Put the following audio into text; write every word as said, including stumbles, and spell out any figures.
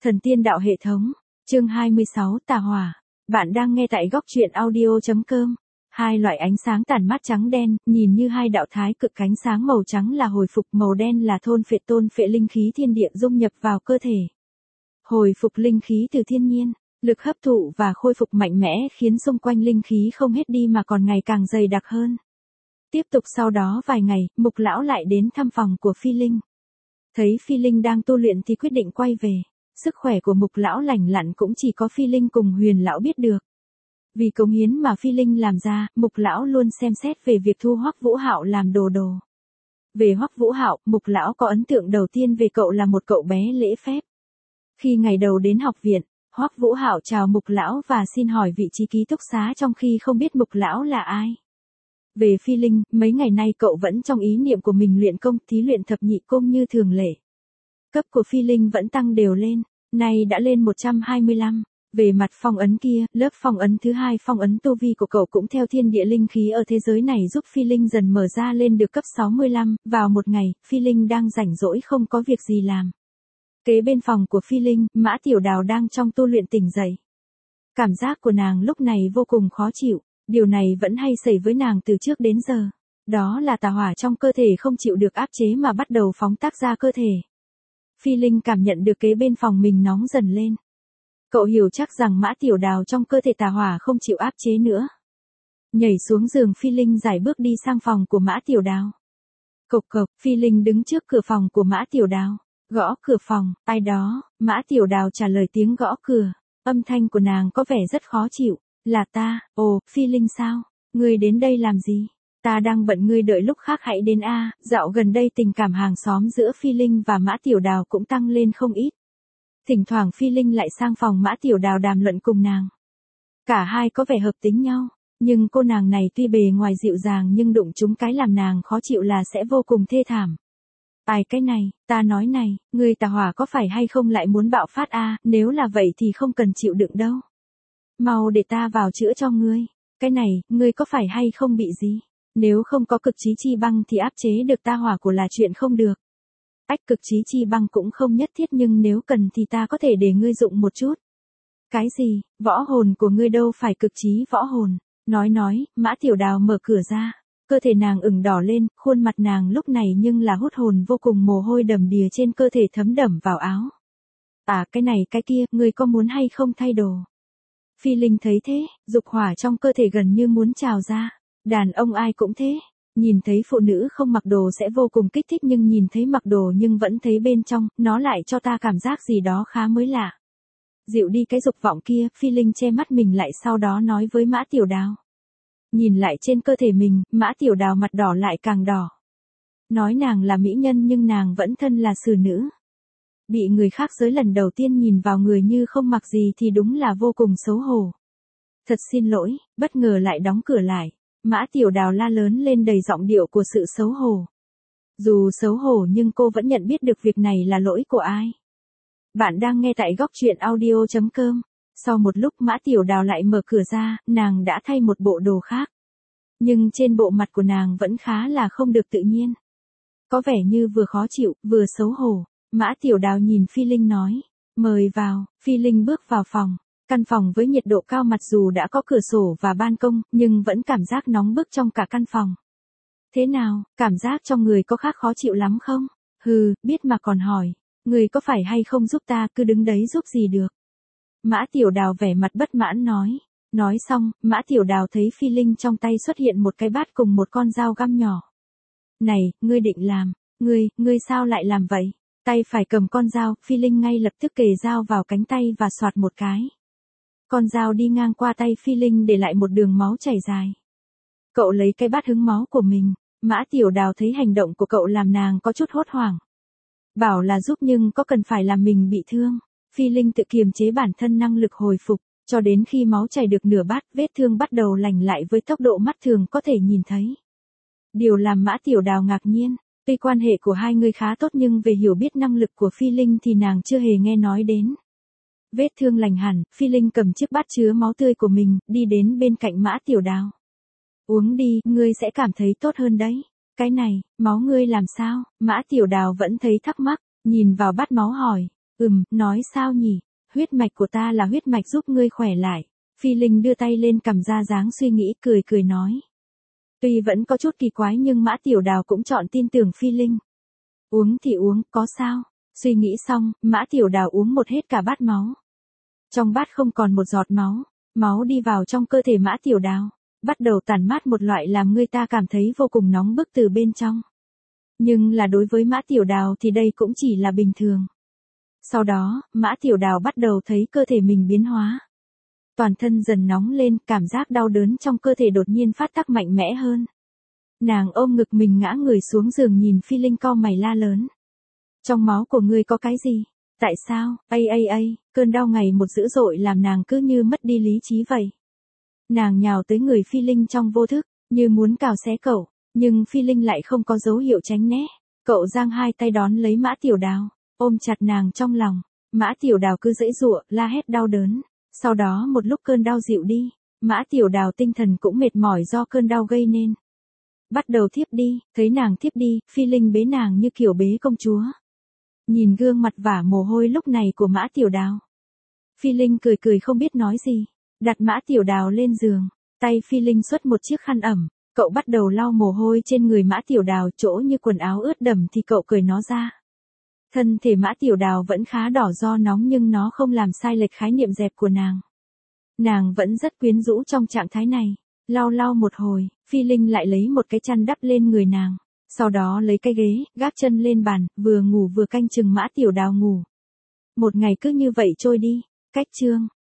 Thần tiên đạo hệ thống, chương hai mươi sáu Tà Hỏa. Bạn đang nghe tại góc truyện audio.com. Hai loại ánh sáng tản mát trắng đen, nhìn như hai đạo thái cực cánh sáng màu trắng là hồi phục, màu đen là thôn phệ tôn phệ linh khí thiên địa dung nhập vào cơ thể. Hồi phục linh khí từ thiên nhiên, lực hấp thụ và khôi phục mạnh mẽ khiến xung quanh linh khí không hết đi mà còn ngày càng dày đặc hơn. Tiếp tục sau đó vài ngày, Mục lão lại đến thăm phòng của Phi Linh. Thấy Phi Linh đang tu luyện thì quyết định quay về. Sức khỏe của Mục lão lành lặn cũng chỉ có Phi Linh cùng Huyền lão biết được. Vì cống hiến mà Phi Linh làm ra, Mục lão luôn xem xét về việc thu Hoắc Vũ Hạo làm đồ đồ. Về Hoắc Vũ Hạo, Mục lão có ấn tượng đầu tiên về cậu là một cậu bé lễ phép. Khi ngày đầu đến học viện, Hoắc Vũ Hạo chào Mục lão và xin hỏi vị trí ký túc xá trong khi không biết Mục lão là ai. Về Phi Linh, mấy ngày nay cậu vẫn trong ý niệm của mình luyện công, thí luyện thập nhị công như thường lệ. Cấp của Phi Linh vẫn tăng đều lên, nay đã lên một trăm hai mươi lăm. Về mặt phong ấn kia, lớp phong ấn thứ hai phong ấn tu vi của cậu cũng theo thiên địa linh khí ở thế giới này giúp Phi Linh dần mở ra lên được cấp sáu mươi lăm. Vào một ngày, Phi Linh đang rảnh rỗi không có việc gì làm. Kế bên phòng của Phi Linh, Mã Tiểu Đào đang trong tu luyện tỉnh dậy. Cảm giác của nàng lúc này vô cùng khó chịu, điều này vẫn hay xảy với nàng từ trước đến giờ. Đó là tà hỏa trong cơ thể không chịu được áp chế mà bắt đầu phóng tác ra cơ thể. Phi Linh cảm nhận được kế bên phòng mình nóng dần lên. Cậu hiểu chắc rằng Mã Tiểu Đào trong cơ thể tà hỏa không chịu áp chế nữa. Nhảy xuống giường Phi Linh giải bước đi sang phòng của Mã Tiểu Đào. Cộc cộc, Phi Linh đứng trước cửa phòng của Mã Tiểu Đào. Gõ cửa phòng, ai đó, Mã Tiểu Đào trả lời tiếng gõ cửa. Âm thanh của nàng có vẻ rất khó chịu. Là ta, ồ, Phi Linh sao? Ngươi đến đây làm gì? Ta đang bận, ngươi đợi lúc khác hãy đến a. Dạo gần đây tình cảm hàng xóm giữa Phi Linh và Mã Tiểu Đào cũng tăng lên không ít. Thỉnh thoảng Phi Linh lại sang phòng Mã Tiểu Đào đàm luận cùng nàng. Cả hai có vẻ hợp tính nhau, nhưng cô nàng này tuy bề ngoài dịu dàng nhưng đụng trúng cái làm nàng khó chịu là sẽ vô cùng thê thảm. Ai cái này, ta nói này, ngươi tà hỏa có phải hay không lại muốn bạo phát a? Nếu là vậy thì không cần chịu đựng đâu. Mau để ta vào chữa cho ngươi. Cái này, ngươi có phải hay không bị gì? Nếu không có cực chí chi băng thì áp chế được ta hỏa của là chuyện không được. Ách, cực chí chi băng cũng không nhất thiết nhưng nếu cần thì ta có thể để ngươi dụng một chút. Cái gì, võ hồn của ngươi đâu phải cực chí võ hồn. Nói nói, Mã Tiểu Đào mở cửa ra. Cơ thể nàng ửng đỏ lên, khuôn mặt nàng lúc này nhưng là hút hồn vô cùng, mồ hôi đầm đìa trên cơ thể thấm đẫm vào áo. À, cái này cái kia, ngươi có muốn hay không thay đồ? Phi Linh thấy thế, dục hỏa trong cơ thể gần như muốn trào ra. Đàn ông ai cũng thế. Nhìn thấy phụ nữ không mặc đồ sẽ vô cùng kích thích nhưng nhìn thấy mặc đồ nhưng vẫn thấy bên trong, nó lại cho ta cảm giác gì đó khá mới lạ. Dịu đi cái dục vọng kia, Phi Linh che mắt mình lại sau đó nói với Mã Tiểu Đào. Nhìn lại trên cơ thể mình, Mã Tiểu Đào mặt đỏ lại càng đỏ. Nói nàng là mỹ nhân nhưng nàng vẫn thân là xử nữ. Bị người khác giới lần đầu tiên nhìn vào người như không mặc gì thì đúng là vô cùng xấu hổ. Thật xin lỗi, bất ngờ lại đóng cửa lại. Mã Tiểu Đào la lớn lên đầy giọng điệu của sự xấu hổ. Dù xấu hổ nhưng cô vẫn nhận biết được việc này là lỗi của ai. Bạn đang nghe tại góc truyện audio.com. Sau một lúc Mã Tiểu Đào lại mở cửa ra, nàng đã thay một bộ đồ khác. Nhưng trên bộ mặt của nàng vẫn khá là không được tự nhiên. Có vẻ như vừa khó chịu, vừa xấu hổ. Mã Tiểu Đào nhìn Phi Linh nói. Mời vào. Phi Linh bước vào phòng. Căn phòng với nhiệt độ cao, mặc dù đã có cửa sổ và ban công, nhưng vẫn cảm giác nóng bức trong cả căn phòng. Thế nào, cảm giác trong người có khác khó chịu lắm không? Hừ, biết mà còn hỏi. Người có phải hay không giúp ta, cứ đứng đấy giúp gì được? Mã Tiểu Đào vẻ mặt bất mãn nói. Nói xong, Mã Tiểu Đào thấy Phi Linh trong tay xuất hiện một cái bát cùng một con dao găm nhỏ. Này, ngươi định làm, ngươi, ngươi sao lại làm vậy? Tay phải cầm con dao, Phi Linh ngay lập tức kề dao vào cánh tay và xoạt một cái. Con dao đi ngang qua tay Phi Linh để lại một đường máu chảy dài. Cậu lấy cái bát hứng máu của mình. Mã Tiểu Đào thấy hành động của cậu làm nàng có chút hốt hoảng. Bảo là giúp nhưng có cần phải làm mình bị thương. Phi Linh tự kiềm chế bản thân năng lực hồi phục, cho đến khi máu chảy được nửa bát, vết thương bắt đầu lành lại với tốc độ mắt thường có thể nhìn thấy. Điều làm Mã Tiểu Đào ngạc nhiên, tuy quan hệ của hai người khá tốt nhưng về hiểu biết năng lực của Phi Linh thì nàng chưa hề nghe nói đến. Vết thương lành hẳn, Phi Linh cầm chiếc bát chứa máu tươi của mình, đi đến bên cạnh Mã Tiểu Đào. Uống đi, ngươi sẽ cảm thấy tốt hơn đấy. Cái này, máu ngươi làm sao? Mã Tiểu Đào vẫn thấy thắc mắc, nhìn vào bát máu hỏi. Ừm, nói sao nhỉ, huyết mạch của ta là huyết mạch giúp ngươi khỏe lại. Phi Linh đưa tay lên cầm ra dáng suy nghĩ cười cười nói. Tuy vẫn có chút kỳ quái nhưng Mã Tiểu Đào cũng chọn tin tưởng Phi Linh. Uống thì uống, có sao? Suy nghĩ xong, Mã Tiểu Đào uống một hết cả bát máu. Trong bát không còn một giọt máu, máu đi vào trong cơ thể Mã Tiểu Đào, bắt đầu tản mát một loại làm người ta cảm thấy vô cùng nóng bức từ bên trong. Nhưng là đối với Mã Tiểu Đào thì đây cũng chỉ là bình thường. Sau đó, Mã Tiểu Đào bắt đầu thấy cơ thể mình biến hóa. Toàn thân dần nóng lên, cảm giác đau đớn trong cơ thể đột nhiên phát tác mạnh mẽ hơn. Nàng ôm ngực mình ngã người xuống giường nhìn Phi Linh cau mày la lớn. Trong máu của ngươi có cái gì? Tại sao? Ây ây ây, cơn đau ngày một dữ dội làm nàng cứ như mất đi lý trí vậy. Nàng nhào tới người Phi Linh trong vô thức, như muốn cào xé cậu, nhưng Phi Linh lại không có dấu hiệu tránh né. Cậu giang hai tay đón lấy Mã Tiểu Đào, ôm chặt nàng trong lòng. Mã Tiểu Đào cứ giãy giụa, la hét đau đớn. Sau đó một lúc cơn đau dịu đi, Mã Tiểu Đào tinh thần cũng mệt mỏi do cơn đau gây nên. Bắt đầu thiếp đi, thấy nàng thiếp đi, Phi Linh bế nàng như kiểu bế công chúa. Nhìn gương mặt vả mồ hôi lúc này của Mã Tiểu Đào. Phi Linh cười cười không biết nói gì, đặt Mã Tiểu Đào lên giường, tay Phi Linh xuất một chiếc khăn ẩm, cậu bắt đầu lau mồ hôi trên người Mã Tiểu Đào, chỗ như quần áo ướt đẫm thì cậu cởi nó ra. Thân thể Mã Tiểu Đào vẫn khá đỏ do nóng nhưng nó không làm sai lệch khái niệm dẹp của nàng. Nàng vẫn rất quyến rũ trong trạng thái này. Lau lau một hồi, Phi Linh lại lấy một cái chăn đắp lên người nàng. Sau đó lấy cái ghế, gác chân lên bàn, vừa ngủ vừa canh chừng Mã Tiểu Đào ngủ. Một ngày cứ như vậy trôi đi. Cách chương